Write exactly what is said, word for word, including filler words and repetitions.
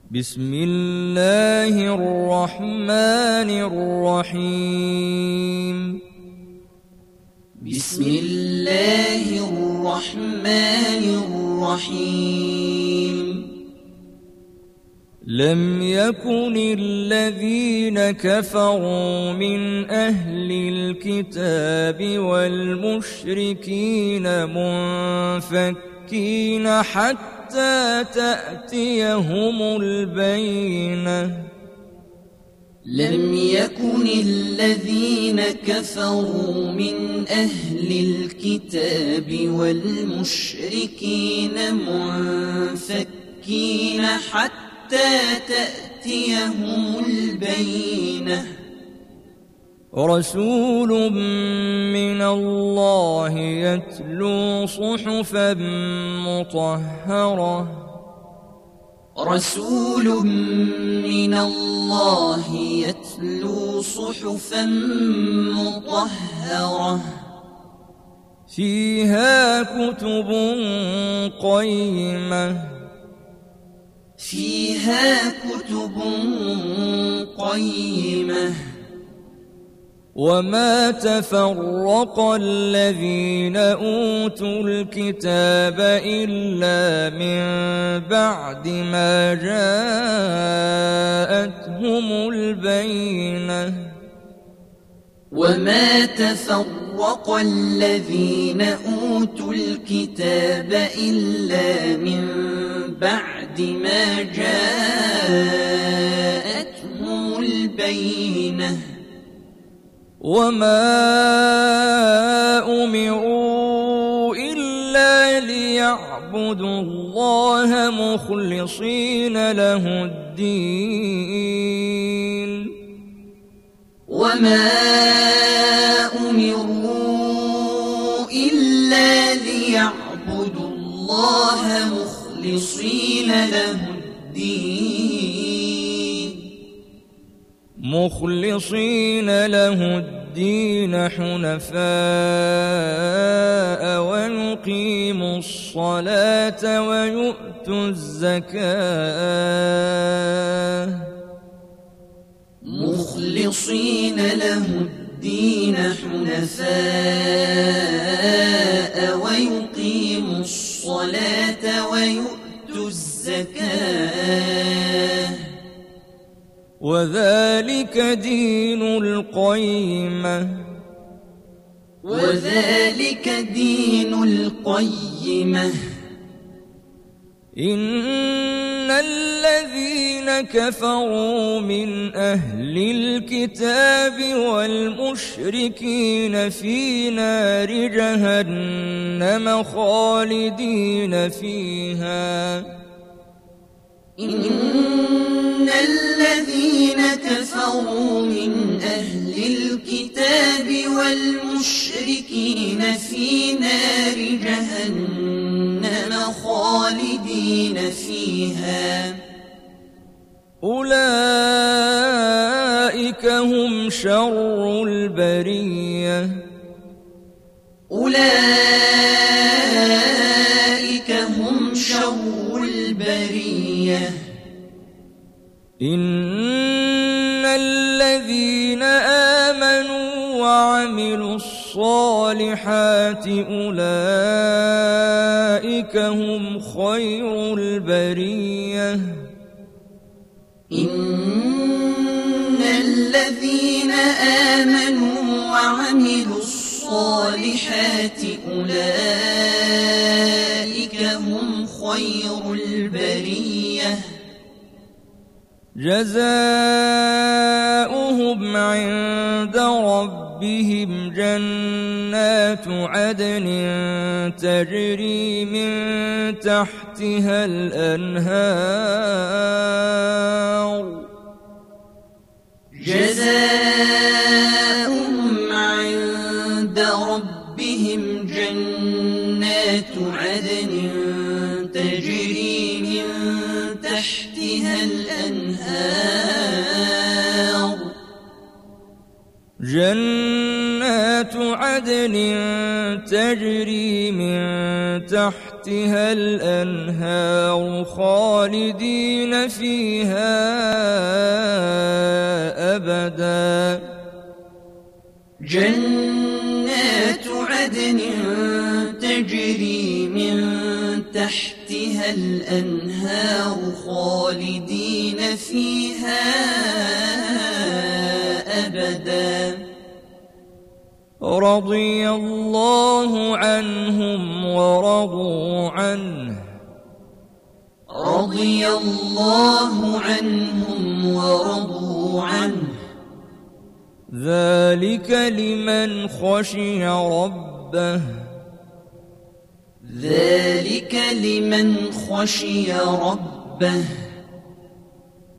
بسم الله الرحمن الرحيم بسم الله الرحمن الرحيم لم يكن الذين كفروا من أهل الكتاب والمشركين منفكين حتى تأتيهم البينة لم يكن الذين كفروا من أهل الكتاب والمشركين منفكين حتى تأتيهم البينة رسول من الله يتلو صحفا مطهرة رسول من الله يتلو صحفا مطهرة فيها كتب قيمة فيها كتب قيمة وما تفرق الذين أوتوا الكتاب إلا من بعد ما جاءتهم البينة وما تفرق الذين أوتوا الكتاب إلا من بعد ما جاءتهم البينة وما أمروا إلا ليعبدوا الله مخلصين له الدين وما أمروا إلا ليعبدوا الله مخلصين له الدين مخلصين له الدين حنفاء ويقيموا الصلاة ويؤتوا الزكاة مخلصين له الدين حنفاء ويقيموا الصلاة ويؤتوا الزكاة وذلك دين القيمة وذلك دين القيمة إن الذين كفروا من أهل الكتاب والمشركين في نار جهنم خالدين فيها إن الذين كفروا من أهل الكتاب والمشركين في نار جهنم خالدين فيها أولئك هم شر البرية أولئك هم شر البرية إن الذين آمنوا وعملوا الصالحات أولئك هم خير البرية إن الذين آمنوا وعملوا الصالحات أولئك هم خير البرية جزاؤهم عند ربهم جنات عدن تجري من تحتها الأنهار جزاؤهم عند ربهم جنات عدن تجري من تحتها الأنهار جنات جنات عدن تجري من تحتها الأنهار خالدين فيها أبدا. جنات عدن تجري من تحتها الأنهار خالدين فيها أبدا. رضي الله عنهم ورضوا عنه رضي الله عنهم ورضوا عنه ذلك لمن خشي ربه ذلك لمن خشي ربه